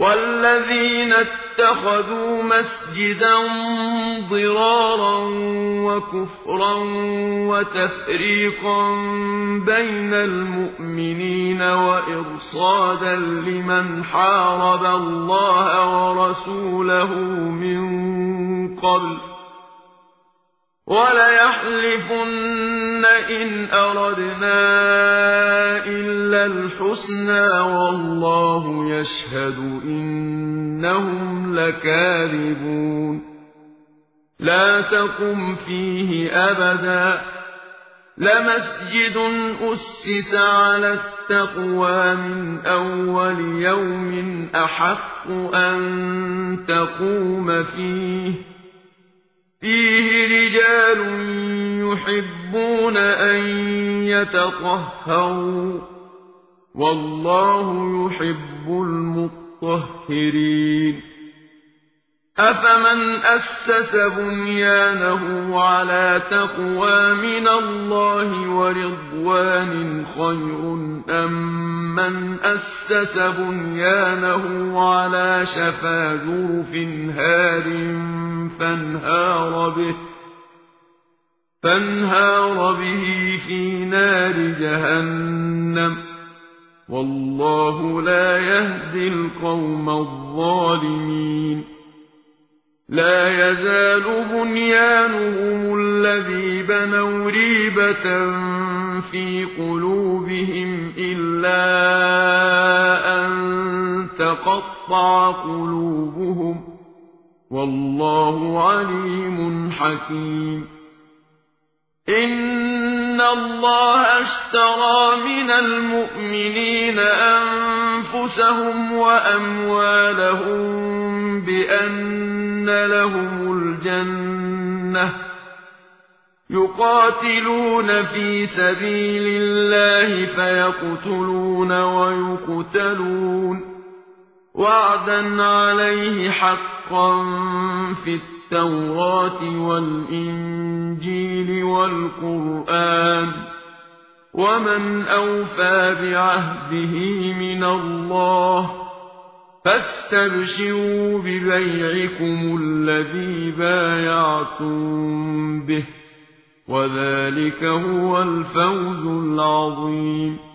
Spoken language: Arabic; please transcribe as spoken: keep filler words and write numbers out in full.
والذين اتخذوا مسجدا ضرارا وكفرا وتفريقا بين المؤمنين وإرصادا لمن حارب الله ورسوله من قبل وليحلفن إن أردنا إلا الحسنى والله يشهد إنهم لكاذبون لا تقم فيه أبدا لمسجد أسس على التقوى من أول يوم أحق أن تقوم فيه فيه رجال يحبون أن يتطهروا والله يحب المطهرين أفمن أسس بنيانه على تقوى من الله ورضوان خير أم من أسس بنيانه على شفا جرف هار فانهار به فانهار به في نار جهنم والله لا يهدي القوم الظالمين لا يزال بنيانهم الذي بنوا ريبة في قلوبهم إلا أن تقطع قلوبهم والله عليم حكيم إن الله اشترى من المؤمنين أنفسهم وأموالهم بأن لهم الجنة يقاتلون في سبيل الله فيقتلون ويقتلون وعدا عليه حقا في التوراة والإنجيل والقرآن ومن أوفى بعهده من الله فاستبشروا ببيعكم الذي بايعتم به وذلك هو الفوز العظيم